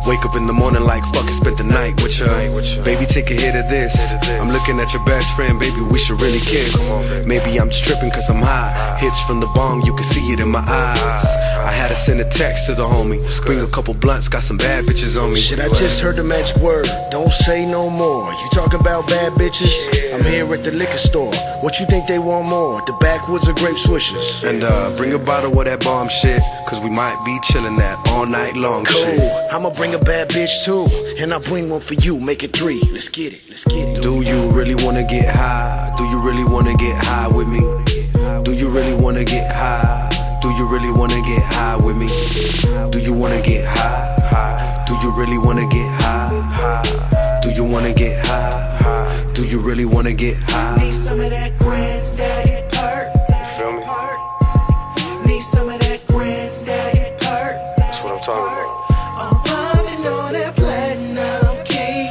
Wake up in the morning like fuck it, spent the night with ya. Baby, take a hit of this. I'm looking at your best friend, baby, we should really kiss. Maybe I'm just tripping cause I'm high. Hits from the bong, you can see it in my eyes. I had to send a text to the homie. Bring a couple blunts, got some bad bitches on me. Shit, I just heard the magic word, don't say no more. You talking about bad bitches? I'm here at the liquor store. What you think they want more? The backwoods or grape swishers? And bring a bottle of that bomb shit, cause we might be chillin' that all night long cool. shit. I'ma bring a bad bitch too, and I'll bring one for you, make it 3. Let's get it, let's get it. Do you really wanna get high? Do you really wanna get high with me? Do you really wanna get high? Do you really wanna get high with me? Do you wanna get high? Do you really wanna get high? Do you wanna get high? Do you really wanna get high? Need some of that granddaddy perks. Feel me? Need some of that granddaddy perks. That's what I'm talking about. I'm pumping on that platinum key.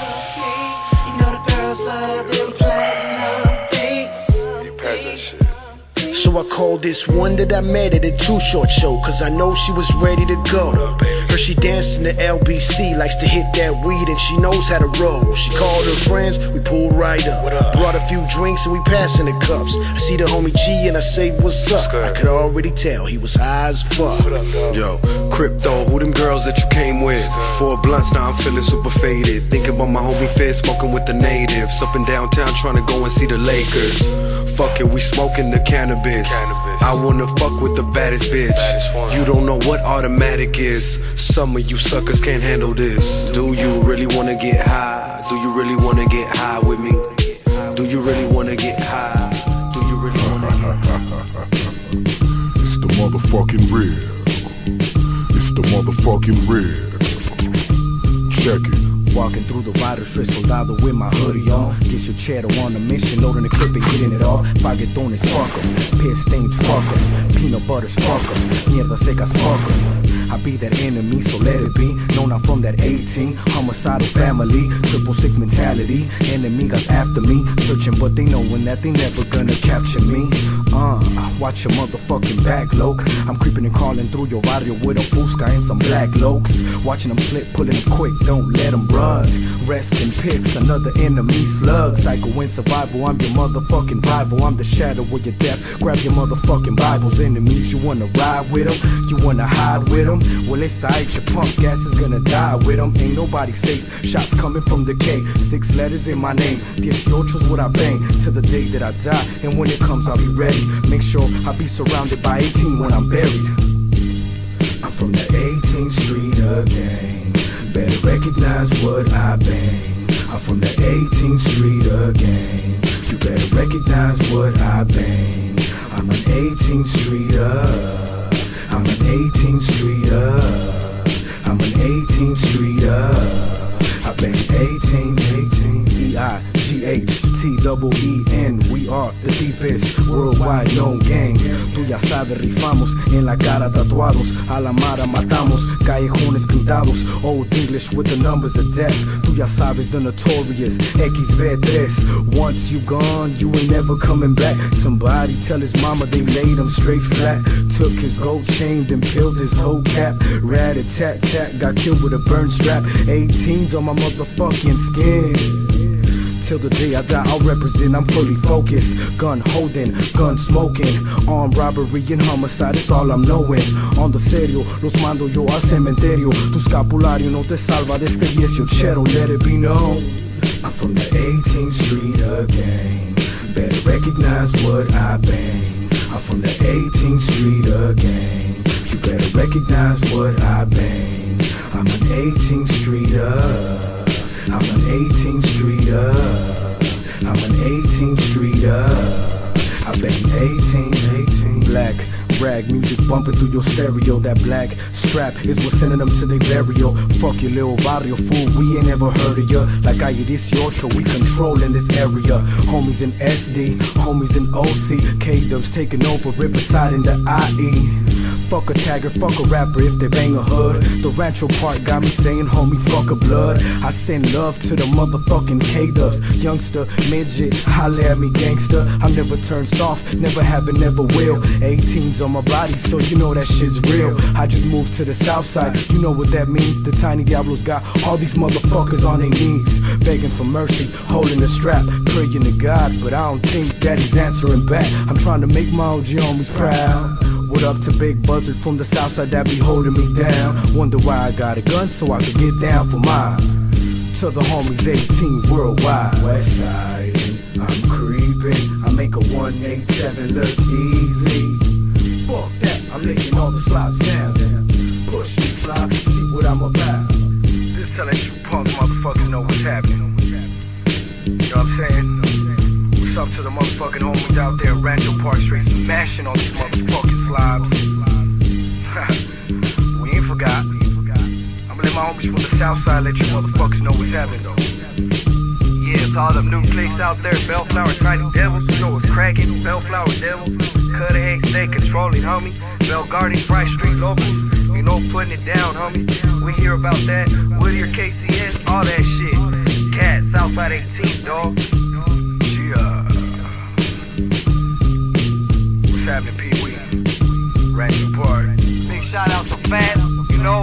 You know the girls love them platinum beats. You pass that shit. So I called this one that I met at a Too Short show, cause I know she was ready to go. Heard she danced in the LBC, likes to hit that weed and she knows how to roll. She called her friends, we pulled right up. Brought a few drinks and we passing the cups. I see the homie G and I say what's up. I could already tell he was high as fuck. Yo, Crypto, who them girls that you came with? 4 blunts, now I'm feeling super faded. Thinking about my homie Fed smoking with the natives. Up in downtown trying to go and see the Lakers. Fuck it, we smoking the cannabis. I wanna fuck with the baddest bitch. You don't know what automatic is. Some of you suckers can't handle this. Do you really wanna get high? Do you really wanna get high with me? Do you really wanna get high? Do you really wanna get high? It's the motherfucking real. It's the motherfucking real. Check it. Walking through the rider, straight soldado with my hoodie on. Get your cheddar on a mission, loading the clip and getting it off. Paguetones, fuck 'em. Piss stains, fuck 'em. Peanut butter, fuck 'em. Mierda secas, fuck 'em. I be that enemy, so let it be. Known I'm from that 18, homicidal family, 666 mentality. Enemigas after me, searching but they knowin' that they never gonna capture me. Watch your motherfucking back, loc. I'm creeping and crawling through your barrio with a Fusca and some black lokes. Watching them slip, pulling them quick, don't let them run. Rest in piss, another enemy slug. Psycho in survival, I'm your motherfucking rival. I'm the shadow of your death. Grab your motherfucking Bibles. Enemies, you wanna ride with them? You wanna hide with them? Well, it's alright, your punk ass is gonna die with them. Ain't nobody safe. Shots coming from the K. 6 letters in my name. 18's what I bang till the day that I die. And when it comes, I'll be ready. Make sure I be surrounded by 18 when I'm buried. I'm from the 18th Street again. Better recognize what I bang. I'm from the 18th Street again. You better recognize what I bang. I'm an 18th Street up. I'm an 18th Street up. I'm an 18th Street up. I bang 18, E-I-G-H-T-E-E-N. We are the deepest worldwide known gang. Tú ya sabes, rifamos en la cara tatuados. A la mara matamos, callejones pintados. Old English with the numbers of death. Tú ya sabes, the notorious XV3. Once you gone, you ain't never coming back. Somebody tell his mama they laid him straight flat. Took his gold chain, then peeled his whole cap. Rat-a-tat-tat, got killed with a burn strap. 18's on my motherfucking skin. Till the day I die, I'll represent, I'm fully focused. Gun holding, gun smoking. Armed robbery and homicide, it's all I'm knowing. On the serio, los mando yo al cementerio. Tu escapulario no te salva de este 18, let it be known. I'm from the 18th Street again. Better recognize what I bang. I'm from the 18th Street again. You better recognize what I bang. I'm an 18th Street up. I'm an 18th Street up. I'm an 18th Street up. I bang 18. Black rag music bumping through your stereo. That black strap is what's sending them to their burial. Fuck your little barrio fool, we ain't never heard of ya. Like I 18, we controlling this area. Homies in SD, homies in OC. K-Dubs taking over Riverside in the IE. Fuck a tagger, fuck a rapper if they bang a hood. The Rancho part got me saying, homie, fuck a blood. I send love to the motherfucking K-Dubs. Youngster, midget, holla at me, gangster. I never turn soft, never have and never will. 18's on my body, so you know that shit's real. I just moved to the south side, you know what that means. The Tiny Diablos got all these motherfuckers on their knees, begging for mercy, holding the strap, praying to God, but I don't think that he's answering back. I'm trying to make my OG homies proud. What up to Big Buzzard from the south side that be holding me down? Wonder why I got a gun so I could get down for mine. To the homies 18 worldwide. West side, I'm creeping. I make a 187 look easy. Fuck that, I'm licking all the slops down. Push me slop, see what I'm about. Just to let you punk motherfuckers know what's happening. You know what I'm saying? What's up to the motherfucking homies out there in Rancho Park Street smashing all these motherfucking slobs? We ain't forgot. I'ma let my homies from the south side let you motherfuckers know what's happening though. Yeah, it's all them new cliques out there, Bellflower, Tiny Devils, you know what's cracking, Bellflower Devils, Cutter Hay, stay controlling, homie, Bell Garden, Fright Street locals, you know, putting it down, homie. We hear about that, Whittier, KCS, all that shit. Cat, Southside 18, dog. Yeah. What's happening, Pee Wee? Rancho Park. Big shout out to Fat, you know.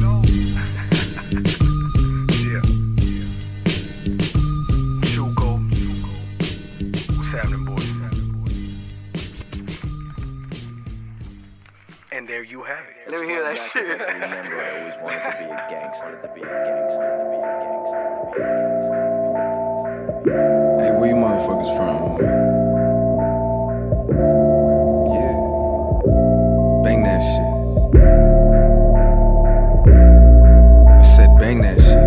Yeah. Chuco. What's happening, boys? And there you have it. Let me hear that shit. Remember, I always wanted to be a gangster, to be a gangster, to be a gangster, to be a gangster. Hey, where you motherfuckers from, homie? Yeah. Bang that shit. I said bang that shit.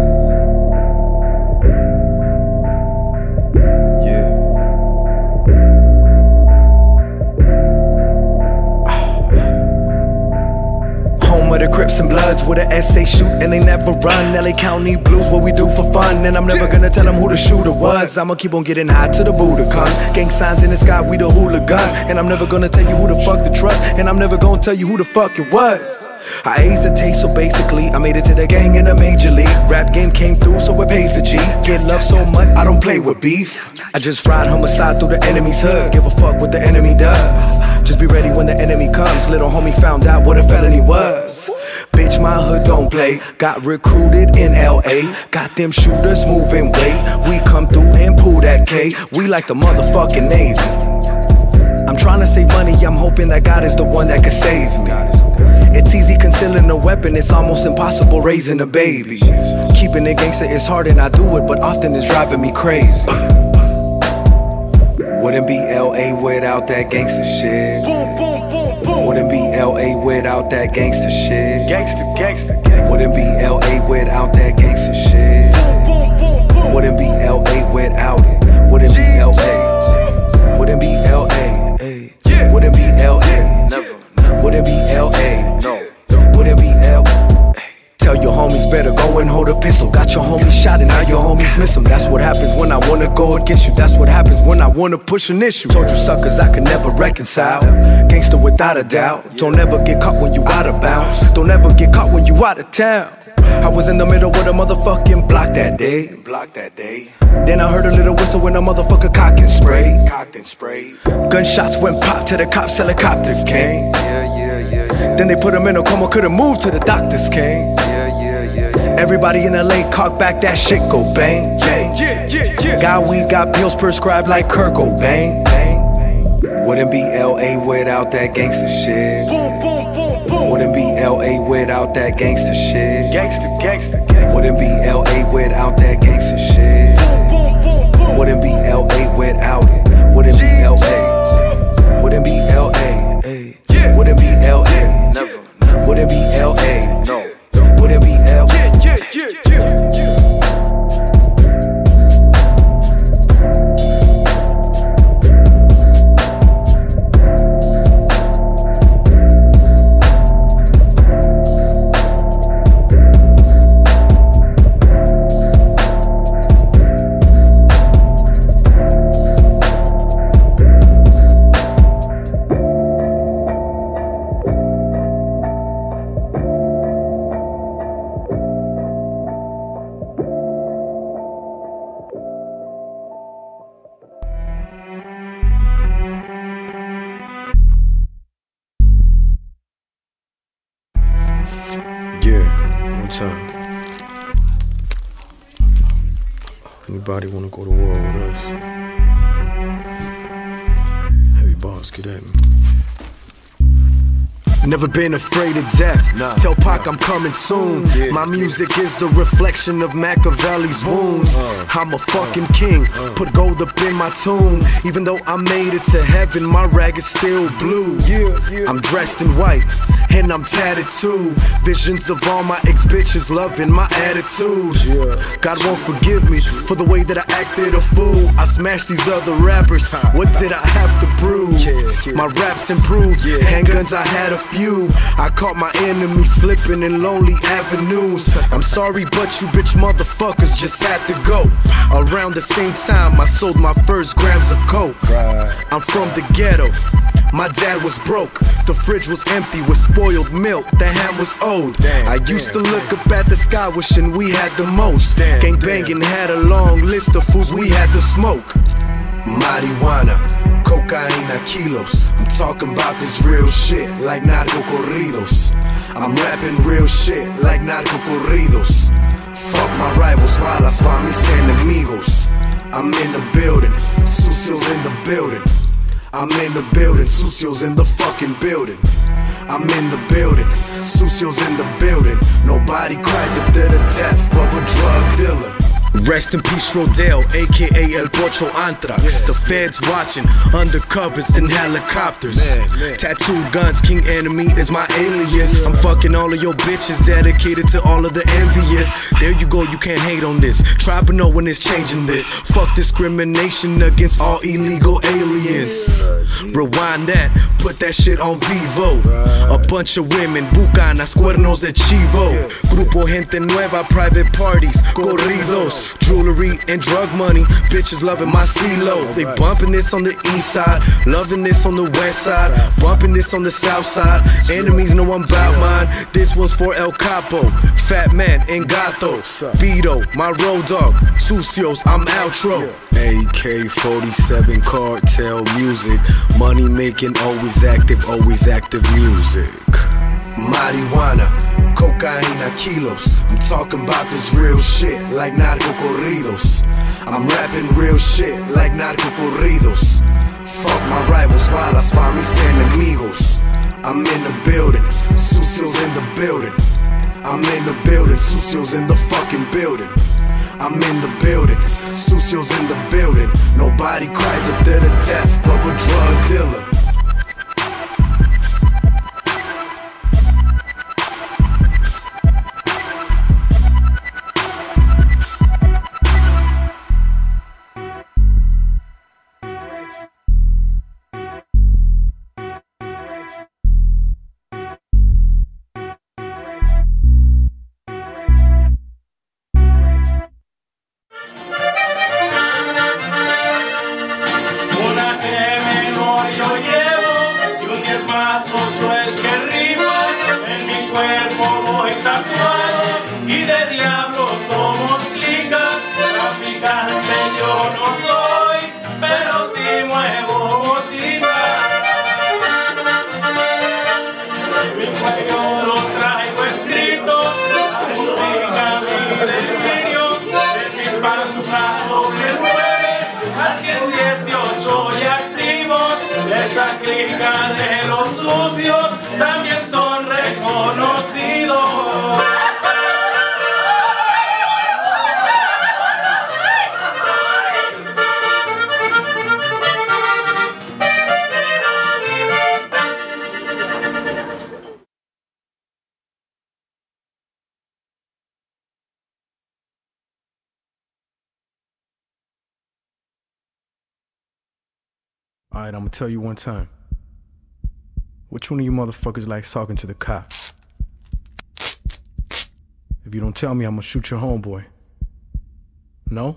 Yeah. Home of the Crips and Bloods, where the SA shoot and they never run. LA County Blues, what we do for fun. And I'm never gonna tell them who the shooter was. I'ma keep on getting high till the Buddha comes. Gang signs in the sky, we the hooligans. And I'm never gonna tell you who the fuck to trust. And I'm never gonna tell you who the fuck it was. I aced the taste, so basically I made it to the gang in a major league. Rap game came through, so it pays a G. Get love so much, I don't play with beef. I just ride homicide through the enemy's hood. Give a fuck what the enemy does. Just be ready when the enemy comes. Little homie found out what a felony was. Bitch, my hood don't play. Got recruited in LA. Got them shooters moving weight. We come through and pull that K. We like the motherfucking Navy. I'm trying to save money, I'm hoping that God is the one that can save me. It's easy concealing a weapon, it's almost impossible raising a baby. Keeping it gangster is hard and I do it, but often it's driving me crazy. Wouldn't be LA without that gangster shit. Wouldn't be LA without that gangster shit. Wouldn't be LA without that gangster shit. Wouldn't be LA without it. Wouldn't be LA. Wouldn't be LA. Wouldn't be LA. Never. Wouldn't be LA. No. Wouldn't be LA. Tell your homies better go and hold a pistol. Got your homies shot and now your homies miss them. That's what happens when I wanna go against you. That's what happens when I wanna push an issue. Told you suckers I could never reconcile. Gangster without a doubt. Don't ever get caught when you out of bounds. Don't ever get caught when you out of town. I was in the middle with a motherfucking block that day. Then I heard a little whistle when a motherfucker cocked and sprayed. Gunshots went pop till the cops helicopters came. Then they put him in a coma, couldn't move till the doctors came. Everybody in LA cock back, that shit go bang. Got weed, got pills prescribed like Kurt Cobain. Wouldn't be LA without that gangster shit. Wouldn't be LA without that gangster shit. Wouldn't be LA without that gangster shit. Wouldn't be LA without it. Wouldn't be LA. Wouldn't be LA. Wouldn't be LA. Never. Wouldn't be LA. No. Wouldn't be LA. Anybody wanna go to war with us? Heavy boss, get at me. Never been afraid of death. Tell Pac I'm coming soon. My music is the reflection of Machiavelli's wounds. I'm a fucking king, put gold up in my tomb. Even though I made it to heaven, my rag is still blue. I'm dressed in white, and I'm tatted too. Visions of all my ex-bitches loving my attitude. God won't forgive me for the way that I acted a fool. I smashed these other rappers, what did I have to prove? My raps improved, handguns I had a few. I caught my enemy slipping in lonely avenues. I'm sorry, but you bitch motherfuckers just had to go. Around the same time I sold my first grams of coke. I'm from the ghetto, my dad was broke. The fridge was empty with spoiled milk, the ham was old. I used to look up at the sky wishing we had the most. Gang banging had a long list of fools we had to smoke. Marijuana, cocaína, kilos. I'm talking about this real shit like narco corridos. I'm rapping real shit like narco corridos. Fuck my rivals while I spot mis enemigos. I'm in the building, sucios in the building. I'm in the building, sucios in the fucking building. I'm in the building, sucios in the building. Nobody cries at the death of a drug dealer. Rest in peace, Rodell, aka El Pocho Anthrax. The feds watching, undercovers in helicopters. Tattooed guns, King Enemy is my alias. I'm fucking all of your bitches, dedicated to all of the envious. There you go, you can't hate on this. Try to know when it's changing this. Fuck discrimination against all illegal aliens. Rewind that, put that shit on Vivo. A bunch of women, bucanas, cuernos de chivo. Grupo Gente Nueva, private parties, corridos. Jewelry and drug money, bitches loving my stilo. They bumping this on the east side, loving this on the west side, bumping this on the south side. Enemies know I'm bout mine. This one's for El Capo, Fat Man and Gato, Beto, my road dog, Sucios, I'm outro. AK-47 cartel music, money making, always active music. Marijuana, cocaína, kilos. I'm talking about this real shit like narco corridos. I'm rapping real shit like narco corridos. Fuck my rivals while I spot mis enemigos. I'm in the building, sucios in the building. I'm in the building, sucios in the fucking building. I'm in the building, sucios in the building. Nobody cries at the death of a drug dealer. Esa clica de los sucios también son reconocidos. Alright, I'm gonna tell you one time. Which one of you motherfuckers likes talking to the cops? If you don't tell me, I'm gonna shoot your homeboy. No?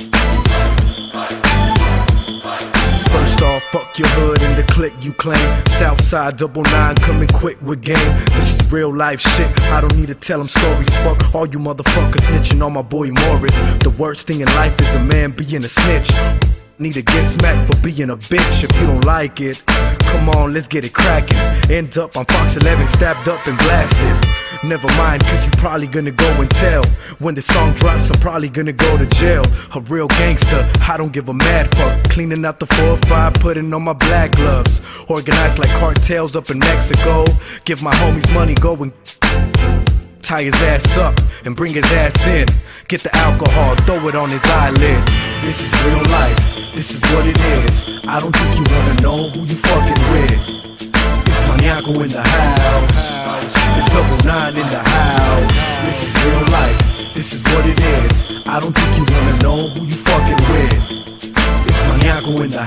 Fuck your hood and the clique you claim. Southside 99 coming quick with game. This is real life shit, I don't need to tell them stories. Fuck all you motherfuckers snitching on my boy Morris. The worst thing in life is a man being a snitch. Need to get smacked for being a bitch if you don't like it. Come on, let's get it cracking. End up on Fox 11, stabbed up and blasted. Never mind, cause you probably gonna go and tell. When the song drops, I'm probably gonna go to jail. A real gangster, I don't give a mad fuck. Cleaning out the 405, putting on my black gloves. Organized like cartels up in Mexico. Give my homies money, go and tie his ass up and bring his ass in. Get the alcohol, throw it on his eyelids. This is real life, this is what it is. I don't think you wanna know who you fucking with. It's Maniaco in the house. It's 99 in the house. This is real life, this is what it is. I don't think you wanna know who you fucking with. It's Maniaco in the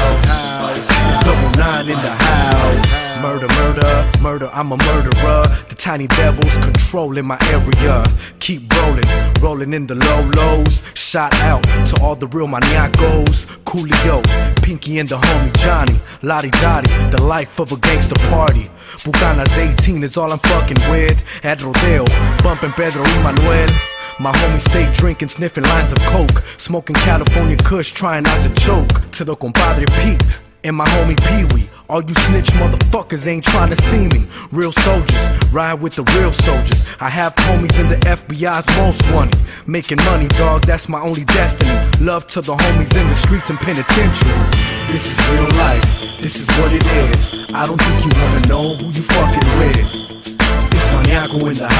house. It's 99 in the house. Murder, murder, murder, I'm a murderer. The tiny devils controlling my area. Keep rolling, rolling in the low lows. Shout out to all the real maniacos. Coolio, Pinky and the homie Johnny. Lottie Dottie, the life of a gangster party. Bucanas 18 is all I'm fucking with. At Rodeo, bumping Pedro y Manuel. My homies stay drinking, sniffing lines of coke. Smoking California Kush, trying not to choke. To the compadre Pete and my homie Pee-wee. All you snitch motherfuckers ain't trying to see me. Real soldiers, ride with the real soldiers. I have homies in the FBI's most wanted. Making money, dog, that's my only destiny. Love to the homies in the streets and penitentiary. This is real life, this is what it is. I don't think you wanna know who you fucking with. It's Maniaco in the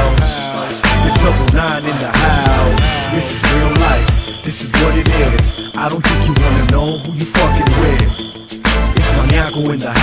house. It's 99 in the house. This is real life, this is what it is. I don't think you wanna know who you fucking with. It's Maniaco in the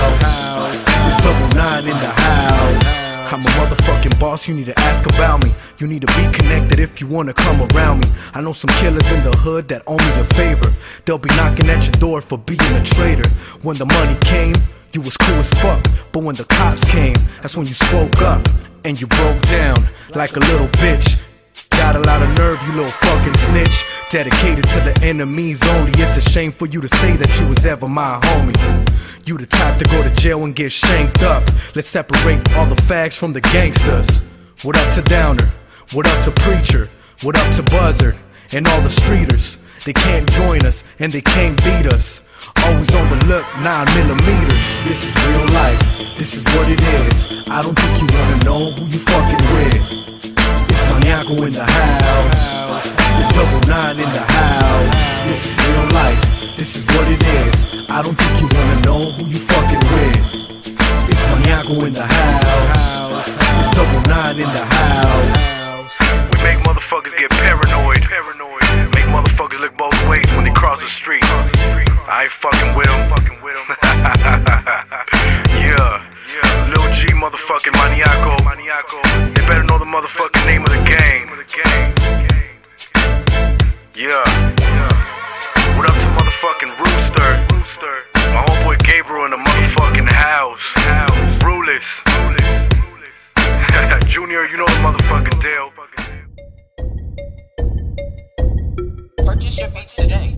house. It's 99 in the house. I'm a motherfucking boss, you need to ask about me. You need to be connected if you wanna come around me. I know some killers in the hood that owe me a favor. They'll be knocking at your door for being a traitor. When the money came, you was cool as fuck. But when the cops came, that's when you spoke up. And you broke down like a little bitch. Got a lot of nerve, you little fucking snitch. Dedicated to the enemies only. It's a shame for you to say that you was ever my homie. You the type to go to jail and get shanked up. Let's separate all the fags from the gangsters. What up to Downer? What up to Preacher? What up to Buzzard? And all the streeters. They can't join us and they can't beat us. Always on the look, 9mm. This is real life, this is what it is. I don't think you wanna know who you fucking with. It's Maniaco in the house. It's 99 in the house. This is real life, this is what it is. I don't think you wanna know who you fucking with. It's Maniaco in the house. It's 99 in the house. We make motherfuckers get paranoid. Make motherfuckers look both ways when they cross the street. I ain't fucking with them. Yeah. Lil G motherfucking Maniaco. They better know the motherfucking name of the gang. Yeah. What up to motherfucking Rooster? My homeboy Gabriel in the motherfucking house. Ruleless. Junior, you know the motherfucking deal. Purchase your beats today.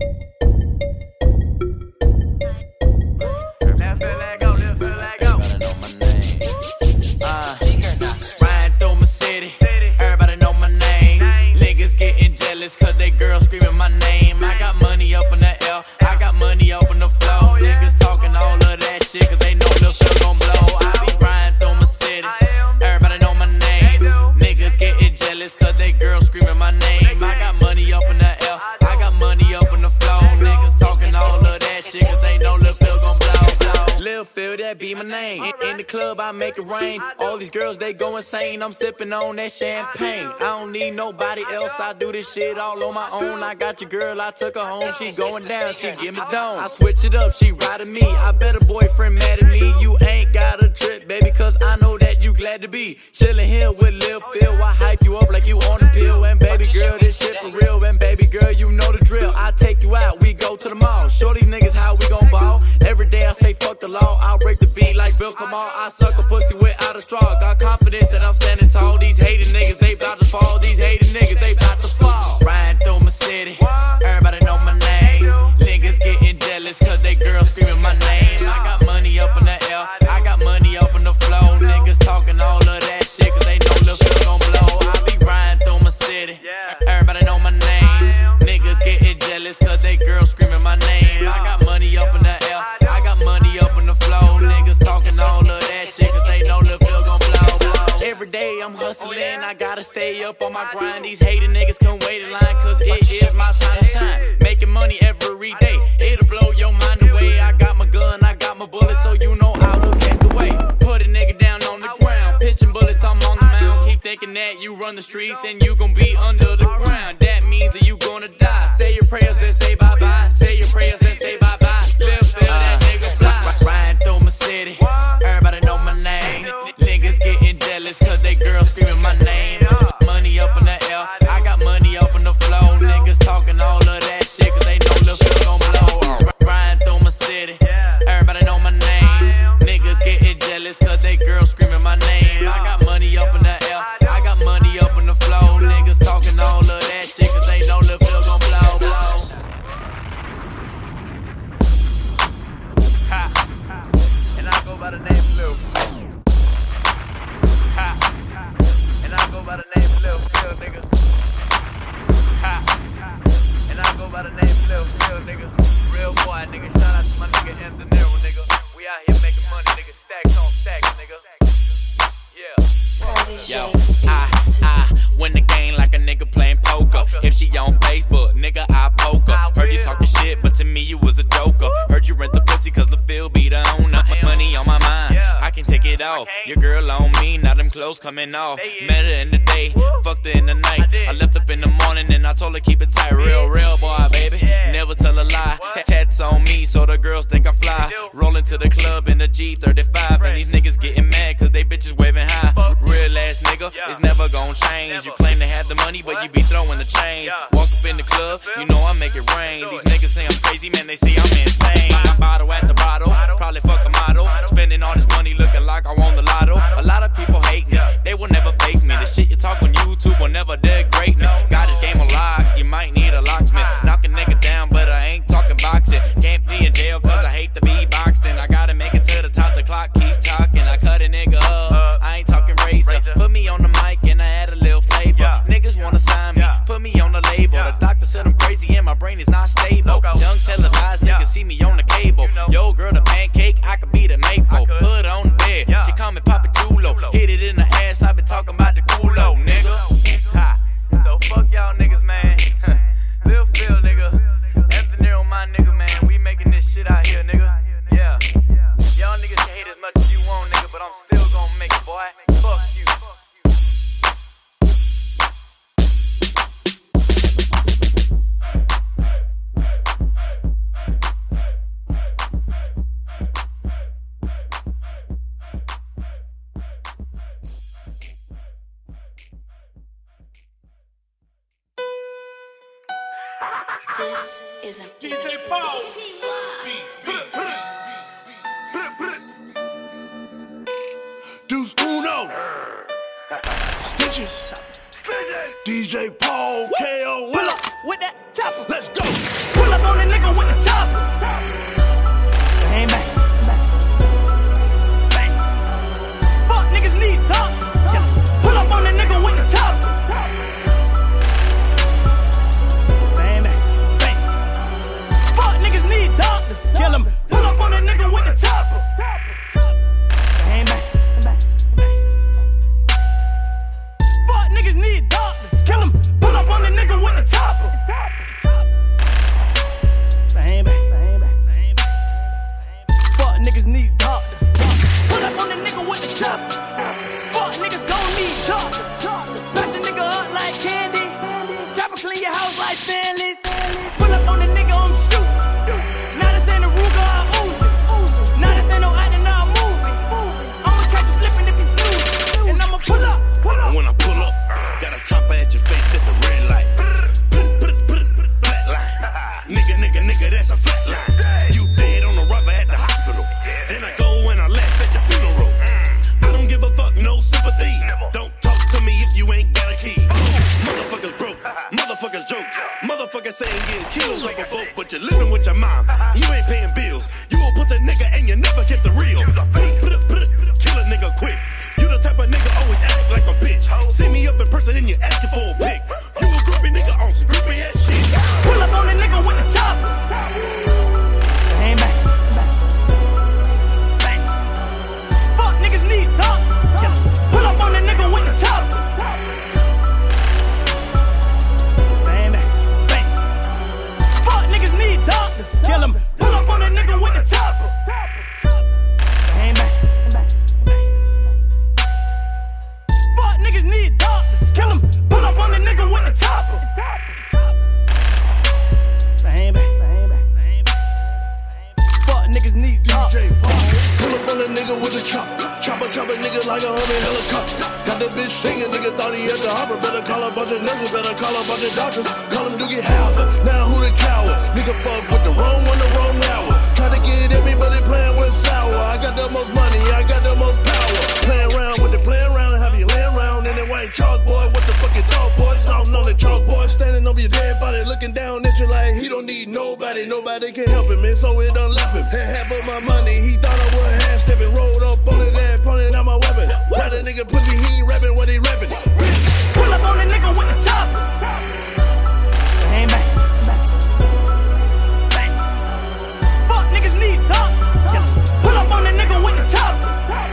Riding through my city, everybody know my name. Niggas getting jealous cause they girls screaming my name. I got money up in the air, I got money up in the floor. Niggas talking all of that shit cause they know Lil Phil gon' blow. I be riding through my city, everybody know my name. Niggas getting jealous cause they girls screaming my name. I got money up in the air, I got money up in the floor. Niggas talking all of that shit cause they know Lil Phil gon' blow. Lil Phil, that be my name. In the club, I make it rain. All these girls, they go insane. I'm sipping on that champagne. I don't need nobody else. I do this shit all on my own. I got your girl, I took her home. She going down, she give me down. I switch it up, she riding me. I bet a boyfriend mad at me. You ain't got a trip, baby, cause I know that you glad to be chillin' here with Lil Phil. I hype you up like you on the pill. And baby girl, this shit for real. And baby girl, you know the drill. I take you out, we go to the mall. Show these niggas how we gon' ball. Every day I say fuck the law. I'll break the beat like Bill Kamal. I suck a pussy without a straw. Got confidence that I'm standing tall. These hating niggas, they bout to fall. These hating niggas, they bout to fall. Riding through my city, everybody know my name. Niggas getting jealous cause they girls screaming my name. I got money up in the air, every day I'm hustling. I gotta stay up on my grind. These hating niggas come wait in line, cause it is my time to shine. Making money every day, it'll blow your mind away. I got my gun, I got my bullets, so you know I will cast away. Put a nigga down on the ground, pitching bullets, I'm on the mound. Keep thinking that you run the streets and you gon' be under the ground. That means that you gonna die. Say your prayers and say bye-bye. Say your prayers and say bye-bye. Live feel that nigga fly. Riding through my city, everybody know my name. Niggas getting jealous cause they girls screaming my name. Money up in the air, I got money up on the floor. Niggas talking all of that shit cause they know the shit gon' blow. Riding through my city, everybody know my name. Niggas getting jealous cause they girls screaming my name. I got money up in the air, I got money up on the floor. Niggas talking all of that shit cause they know the shit gon' blow. And I go by the name Lil. And I go by the name Lil, nigga. And I go by the name Lil, nigga. Real boy, nigga. Shout out to my nigga Anthony, nigga. We out here making money, nigga. Stacks on stacks, nigga. Yeah. Yo, I win the game like a nigga playing poker. If she on Facebook, nigga, I poke her. Heard you talking shit, but to me you was a joker. Heard you rent the pussy cause the field be the owner. Money on my mind, I can take it off. Your girl on me, now them clothes coming off. Met her in the day, fucked her in the night. I left up in the morning and I told her keep it tight. Real boy, baby, never tell a lie. Tats on me so the girls think I fly. Rolling to the club in the G35 and these niggas getting mad cause they bitches waving high. Real ass nigga, it's never gon' change. You claim to have the money, but you be throwing the chains. Walk up in the club, you know I make it rain. These niggas say I'm crazy, man, they say I'm insane. Bottle at the bottle, probably fuck a model. Spending all this money looking like I won the lotto. A lot of people hate me, they will never face me. The shit you talk on YouTube will never degrade me. Got this game a lock, you might need a locksmith. Knock a nigga down, but I ain't talking boxing. Can't be in jail cause I hate to be boxing. I gotta make it to the top, the clock keep talking. I cut a nigga up, I ain't talking razor. Put me on the mic and I add a little flavor. Niggas wanna sign me, put me on the label. The doctor said I'm crazy and my brain is not stable. Young televised niggas see me on the cable. Yo girl, the pancake, I could be the maple. Put her on the bed, she call me Papa Chulo. Hit it in the ass, I been talking about the culo, nigga. So fuck y'all niggas, man. Lil Phil, nigga. Anthony on my nigga, man. We making this shit out here, nigga. Yeah. Y'all niggas can hate as much as you want, nigga, but I'm still gonna make it, boy. Fuck you. This is a DJ Paul. Deuce Uno. Stitches. DJ Paul. KO. Pull up with that chopper. Let's go. Pull up on the nigga with the chopper. Bang, bang. Bang. Fuck niggas need doctors. Pull up on the nigga with the chopper. Bang, bang, bang. Fuck niggas need doctors. Kill him. Pull up on the nigga with the chopper. Bang, bang, bang. Fuck niggas need doctors. Kill him. Pull up on the nigga with the chopper. Bang, bang, bang, bang. Fuck niggas need doctors. Pull up on the nigga with the chopper. Fuck niggas gon' need doctors. Patch a nigga up like candy. Chopper clean your house like Stanley's. Pull up on the nigga, I'm shoot. Now this ain't a Ruger, I Uzi. Now this ain't no acting, now I'm moving. I'ma catch you slipping if you snooze. And I'ma pull up. And when I pull up, got a chopper at your face at the red light. Flat line. Nigga, that's a flat line. You dead on the rubber at the hospital. Then I go and I laugh at your funeral. I don't give a fuck, no sympathy. Don't talk to me if you ain't got a key. Motherfuckers broke, motherfuckers jokes. Motherfuckers saying getting killed like a boat, but you're living with your mom. You ain't paying bills. You a pussy nigga and you never kept the real. Kill a nigga quick. You the type of nigga always act like a bitch. See me up in person and you asking for a pic. You a groupie nigga on some groupie ass shit. Pull up on the nigga with the chopper. Bang, bang, bang. Bang. Fuck niggas need doctors. Pull up on the nigga with helicopter. Got that bitch singing, nigga thought he had the hopper. Better call a bunch of niggas, better call a bunch of doctors. Call him Doogie Howser, now who the coward? Nigga fuck with the wrong one, the wrong hour. Try to get at me, but they playing with sour. I got the most money, I got the most power. Playing around with the playing around, have you laying around in that white chalkboard? What the fucking chalkboard? Snouting on the chalkboard, standing over your dead body, looking down at you like he don't need nobody. Nobody can help him, man, so it done left him. Had half of my money, he thought I was half stepping. Rolled up on it and pointed out my weapon. Got a nigga pussy, he ain't rapping what he rapping. Pull up on the nigga with the chopper. Bang, bang, bang. Fuck niggas need doctors. Pull up on the nigga with the chopper.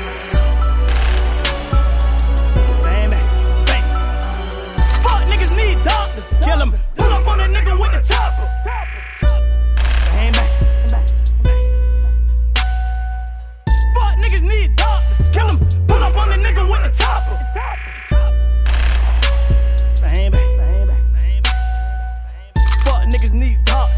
Bang, bang, bang. Fuck niggas need doctors. Kill him. Pull up on the nigga with the chopper. Bang, bang, bang. Fuck niggas need doctors. Kill him. Pull up on the nigga with the chopper. Bang, bang, bang, bang. Fuck niggas need doctors.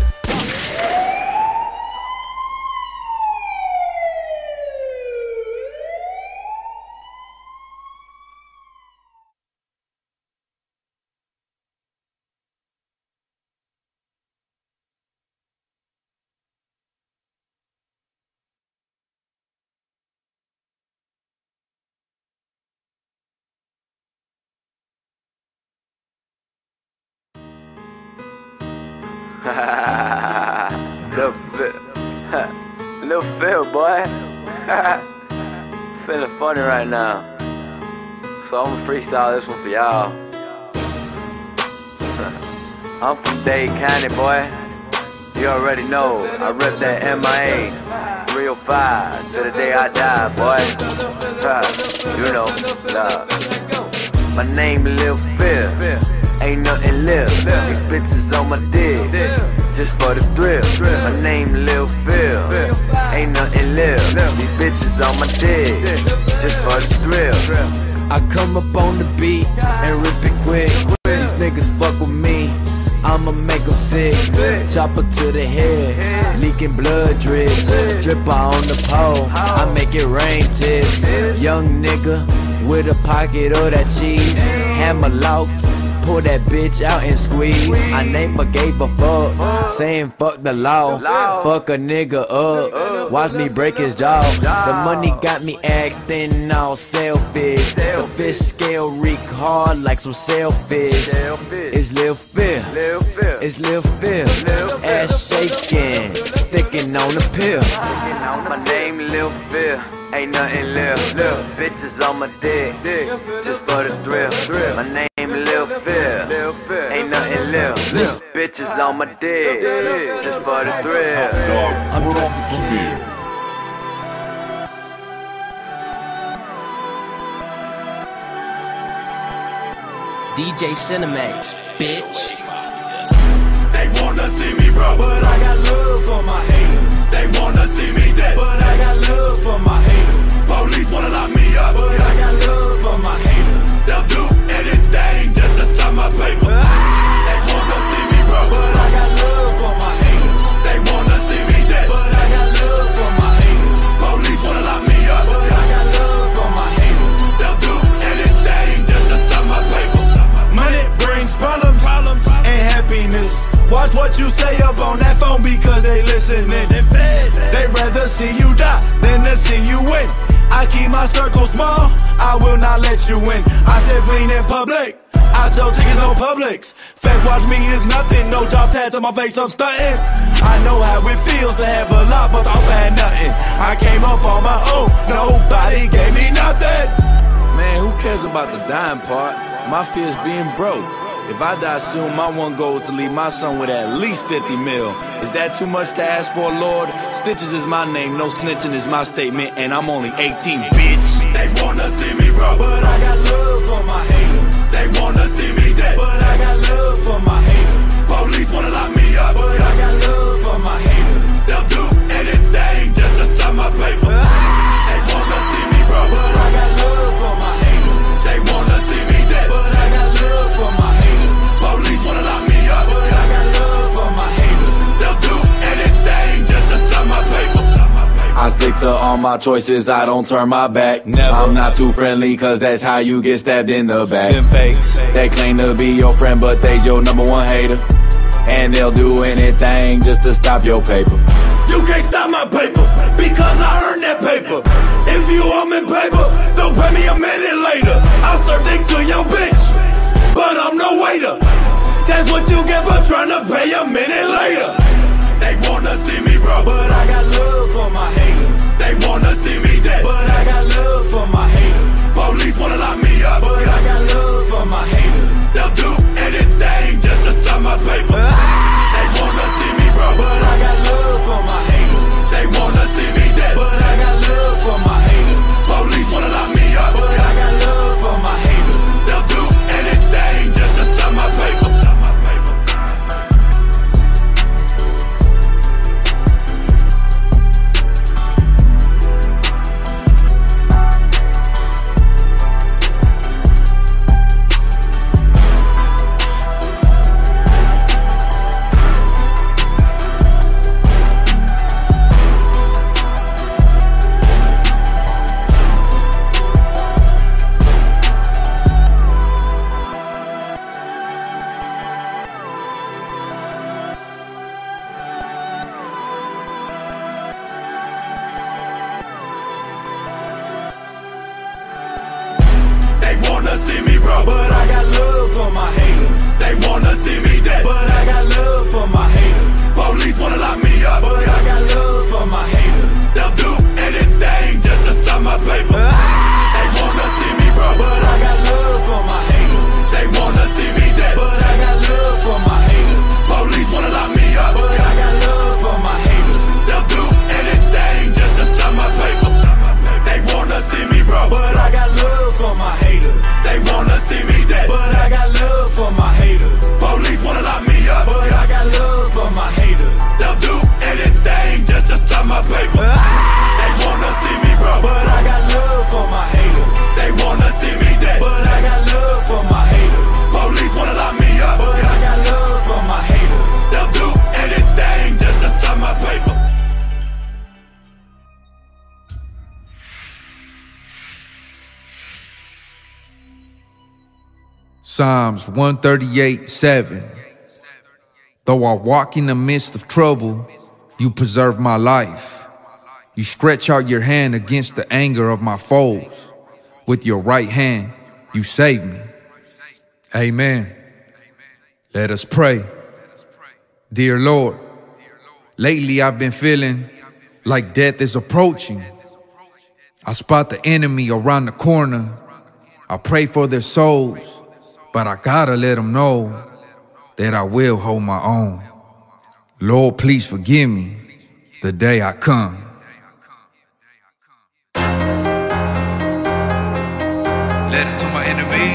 Little Phil, boy. Feeling funny right now. So I'm gonna freestyle this one for y'all. I'm from Dade County, boy. You already know. I rep that MIA. Real 5 to the day I die, boy. You know, my name Lil Phil. Ain't nothing left. These bitches on my dick, just for the thrill. My name Lil Phil. Ain't nothing left. These bitches on my dick, just for the thrill. I come up on the beat and rip it quick. These niggas fuck with me, I'ma make them sick. Chopper to the head, leaking blood drips. Dripper on the pole, I make it rain tips. Young nigga with a pocket of that cheese. Hammer locked, pull that bitch out and squeeze. I never gave a fuck, saying fuck the law. Fuck a nigga up, watch me break his jaw. The money got me acting all selfish. The fish scale reek hard like some sailfish. It's Lil Phil, it's Lil Phil. Ass shaking, sticking on the pill. My name Lil Phil. Ain't nothing left. Bitches on my dick, just for the thrill. My name Lil Phil. Ain't nothing left. Bitches on my dick, just for the thrill. I'm just DJ Cinemax, bitch. They wanna see me broke, but I got love for my haters. They wanna see me dead, but I got love for my haters. Police wanna lock me up, but I got love for my haters. They'll do anything just to sign my paper. They wanna see me broke, but I got love for my haters. They wanna see me dead, but I got love for my haters. Police wanna lock me up, but I got love for my haters. They'll do anything just to sign my paper. Money brings problems and happiness. Watch what you say up on that phone because they listening. They rather see you die than to see you win. I keep my circle small, I will not let you in. I said bling in public, I sell tickets on Publix. Fans watch me is nothing, no job tats on my face, I'm stunting. I know how it feels to have a lot, but also had nothing. I came up on my own, nobody gave me nothing. Man, who cares about the dying part? My fear is being broke. If I die soon, my one goal is to leave my son with at least 50 mil. Is that too much to ask for, Lord? Stitches is my name, no snitching is my statement, and I'm only 18, bitch. They wanna see me broke, but I got love for my haters. They wanna see me dead, but I got love for my haters. Police wanna lock me up, but I got love for my haters. They'll do anything just to sign my paper. They wanna see me broke, but I got love for my haters. They wanna see me dead, but I got love for my haters. Police wanna lock me up, but I got love for my haters. They'll do anything just to sign my paper. I stick to all my choices, I don't turn my back. Never. I'm not too friendly, cause that's how you get stabbed in the back. Them fakes, they claim to be your friend, but they's your number one hater. And they'll do anything just to stop your paper. You can't stop my paper, because I earned that paper. If you owe me paper, don't pay me a minute later. I'll serve dick to your bitch, but I'm no waiter. That's what you get for trying to pay a minute later. They wanna see me broke, but I got love for my hater. They wanna see me dead, but I got love for my hater. Police wanna lock me up, but I got love for my hater. They'll do anything just to stop my paper. They wanna see me broke, but I got love for my hater. They wanna see me dead, but I got love for my hater. Police wanna lock me up, but I got love for my hater. They'll do anything just to stop my paper. See me broke, but I got love for my hater. They wanna see me dead, but I got love for my hater. Police wanna lock me up, but I got love for my hater. They'll do anything just to stop my paper. They wanna see me broke, but I got love for my hater. They wanna see me dead, but I got love for my hater. Police wanna lock me up, but I got love for my hater. They'll do anything just to stop my paper. They wanna see me broke, but I got love for my hater. They wanna see me dead, but I got love for my hater. Police wanna lock me up, but I got love for my hater. They'll do anything just to stop my paper. They wanna see me broke, but I got love for my hater. They wanna see me dead, but I got love for my hater. Police wanna lock me up, but I got love for my hater. They'll do anything just to stop my paper. Psalms 138:7. Though I walk in the midst of trouble, you preserve my life. You stretch out your hand against the anger of my foes. With your right hand, you save me. Amen. Let us pray. Dear Lord, lately I've been feeling like death is approaching. I spot the enemy around the corner. I pray for their souls, but I gotta let them know that I will hold my own. Lord, please forgive me the day I come. Letter to my enemy.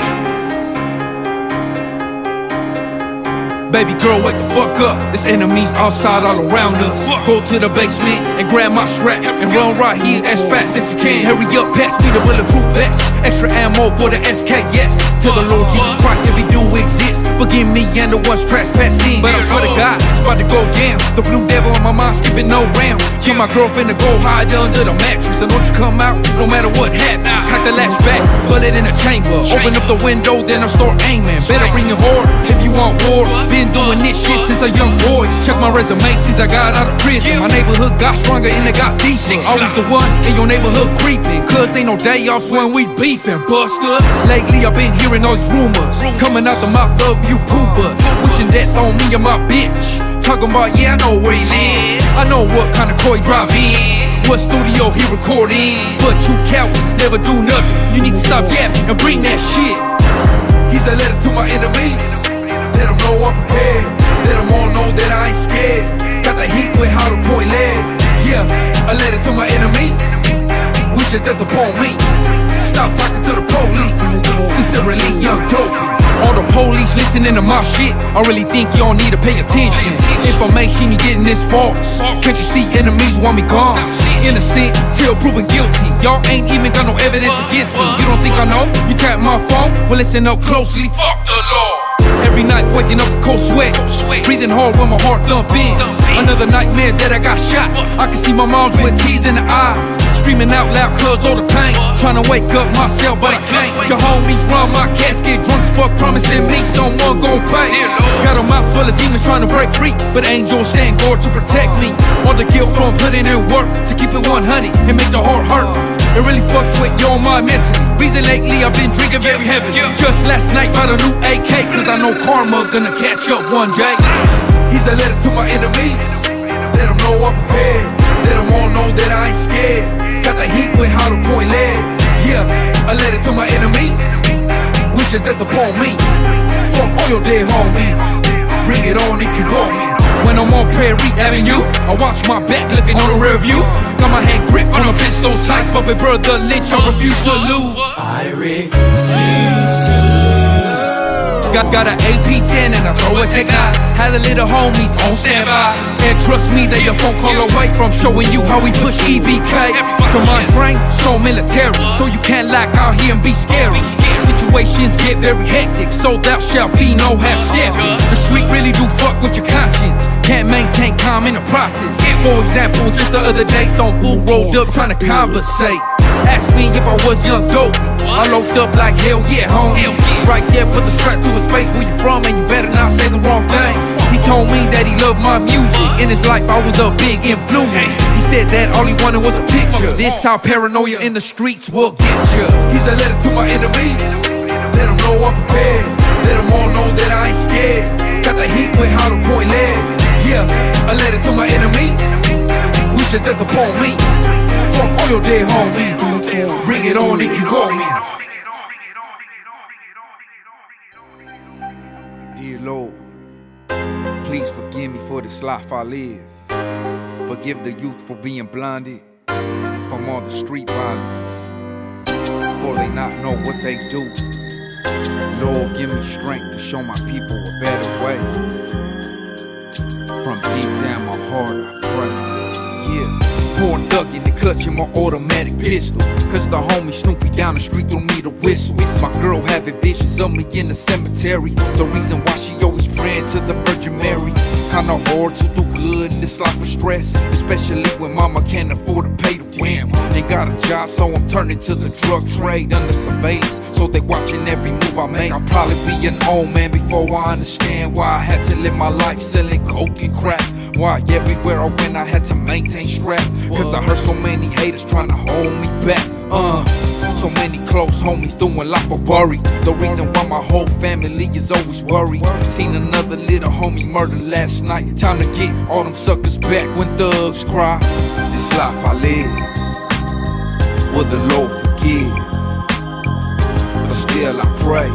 Baby girl, wake the fuck up. There's enemies outside all around us. Go to the basement and grab my strap and run right here as fast as you can. Hurry up, pass me the bulletproof vest. Extra ammo for the SK, yes. Tell the Lord Jesus Christ if he do exist. Forgive me and the ones trespassing. But I swear to God, it's about to go jam. The blue devil on my mind skipping no ram. Tell my girlfriend to go hide under the mattress. And don't you come out, no matter what happens. Cock the latch back, bullet in the chamber. Open up the window, then I'll start aiming. Better bring your horde if you want war. Been doing this shit since a young boy. Check my resume since I got out of prison. My neighborhood got stronger and it got decent. Always the one in your neighborhood creeping. Cause ain't no day off when we beefing, buster. Lately I've been hearing all these rumors coming out the mouth of you poopers. Wishing that on me and my bitch. Talking about, yeah, I know where he live. I know what kind of car he drive in, what studio he record in. But you cowards never do nothing. You need to stop yapping and bring that shit. He's a letter to my enemies. Let them know I'm prepared. Let them all know that I ain't scared. Got the heat with how to point lead. Yeah, a letter to my enemies. Wish your death upon me. Stop talking to the police. Sincerely, young dopey. All the police listening to my shit, I really think y'all need to pay attention. Information you getting is false. Can't you see enemies want me gone? Innocent till proven guilty. Y'all ain't even got no evidence against me. You don't think I know? You tap my phone? Well, listen up closely. Fuck the law. Every night waking up with cold sweat, breathing hard with my heart thumping. Another nightmare that I got shot. I can see my mom's with tears in the eye. screaming out loud cause all the pain. Tryna wake up myself, but I can't. Your homies run my casket, drunk as fuck, promising me someone gon' pay. Got a mouth full of demons trying to break free, but angels stand guard to protect me. All the guilt from putting in work to keep it 100 and make the heart hurt. It really fucks with your mind mentally. Reason lately I've been drinking very heavily. Just last night bought a new AK, cause I know karma gonna catch up one day. He's a letter to my enemies, let them know I'm prepared. Let them all know that I ain't scared. Got the heat with how the point led. Yeah, a letter to my enemies, wishing death upon me. Fuck all your dead homies, bring it on if you want me. When I'm on Prairie Avenue, I watch my back looking on the rear view. Got my hand grip on a pistol tight, but with brother Lynch I refuse to lose. I refuse to lose. Got an AP-10 and I throw a Tech 9. Had the little homies on standby, and trust me, they a phone call away from showing you how we push EBK. To my frame, so military, so you can't lock out here and be scary. Situations get very hectic, so thou shalt be no half step. The street really do fuck with your conscience, can't maintain calm in the process. For example, just the other day, some fool rolled up trying to conversate. Asked me if I was young dope, I locked up like hell yeah, homie. Right there, put the strap to his face, where you from, and you better not say the wrong thing. He told me that he loved my music, in his life I was a big influence. He said that all he wanted was a picture. This how paranoia in the streets will get you. He's a letter to my enemies, let them know I'm prepared. Let them all know that I ain't scared. Got the heat with how the point led. Yeah, a letter to my enemies, wishing death upon me. Fuck all your dead homies, bring it on if you want me. Dear Lord, please forgive me for this life I live. Forgive the youth for being blinded from all the street violence, for they not know what they do. Lord, give me strength to show my people a better way. From deep down my heart I pray. Yeah. Born thuggin' and clutching my automatic pistol, cause the homie Snoopy down the street threw me the whistle. My girl having visions of me in the cemetery, the reason why she always praying to the Virgin Mary. Kinda hard to do good in this life of stress, especially when mama can't afford to pay the rent. Ain't got a job, so I'm turning to the drug trade under surveillance, so they watching every move I make. I'll probably be an old man before I understand why I had to live my life selling coke and crack. Why everywhere I went I had to maintain strap, cause I heard so many haters trying to hold me back. So many close homies doing life for bury. The reason why my whole family is always worried. Seen another little homie murdered last night. Time to get all them suckers back when thugs cry. This life I live, will the Lord forgive? But still I pray,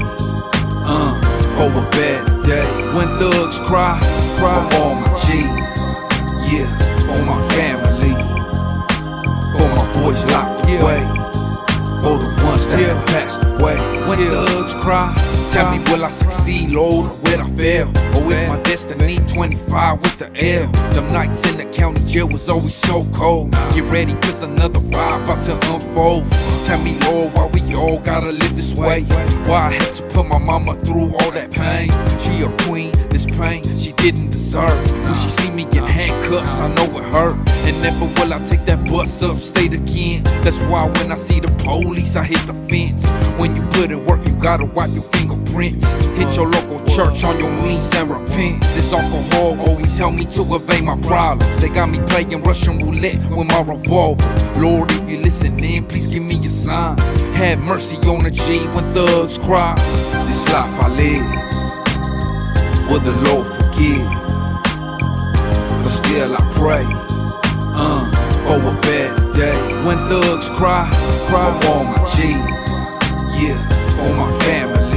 for a better day. When thugs cry, for all my G's, yeah, for my family, for my boys locked away, for the ones that have passed away. When thugs cry, tell me will I succeed, Lord, or will I fail? Or is my destiny 25 with the L? Them nights in the county jail was always so cold. Get ready, cause another ride about to unfold. Tell me, Lord, why we all gotta live this way? Why I had to put my mama through all that pain? She a queen, this pain she didn't deserve. When she see me in handcuffs, I know it hurt. And never will I take that bus upstate again. That's why when I see the police, I hit the fence. When you put in work, you gotta wipe your fingerprints. Hit your local church on your knees and repent. This alcohol always help me to evade my problems. They got me playing Russian roulette with my revolver. Lord, if you listening, please give me a sign. Have mercy on the G when thugs cry. This life I live, will the Lord forgive? But still I pray, for a better day. When thugs cry, for all my G's, yeah, for my family,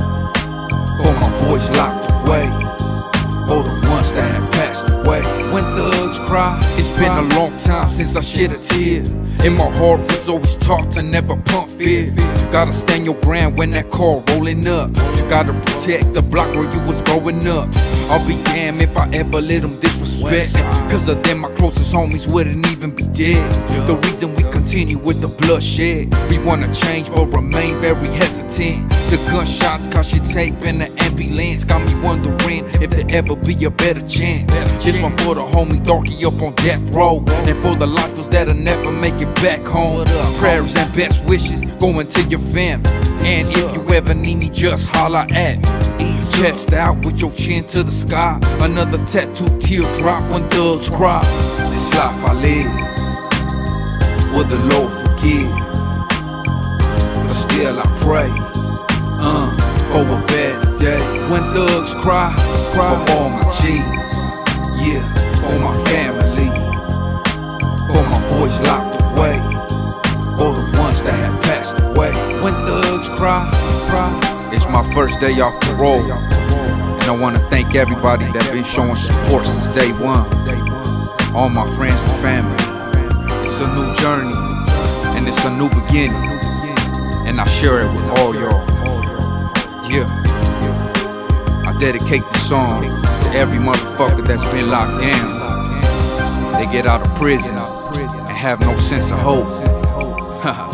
for my boys locked away, for the ones that have passed away. When thugs cry, it's been a long time since I shed a tear. And my heart was always taught to never pump fear. Gotta stand your ground when that car rolling up. Gotta protect the block where you was growing up. I'll be damned if I ever let them disrespect. Cause of them my closest homies wouldn't even be dead. The reason we continue with the bloodshed, we wanna change but remain very hesitant. The gunshots cause you tape in the ambulance got me wondering if there ever be a better chance. This one for the homie Darky up on death row, and for the lifers that'll never make it it back home. Prayers and best wishes going to your family. And if you ever need me, just holler at me. Chest out with your chin to the sky. Another tattoo teardrop when thugs cry. This life I live, will the Lord forgive? But still I pray, for a better day. When thugs cry, for all my G's, yeah, for my family, for my boys locked away, or the ones that have passed away. When thugs cry, it's my first day off parole, and I wanna thank everybody that been showing support since day one. All my friends and family. It's a new journey, and it's a new beginning, and I share it with all y'all. Yeah, I dedicate this song to every motherfucker that's been locked down. They get out of prison and have no sense of hope.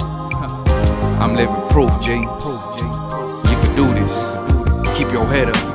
I'm living proof, G. You can do this. Keep your head up.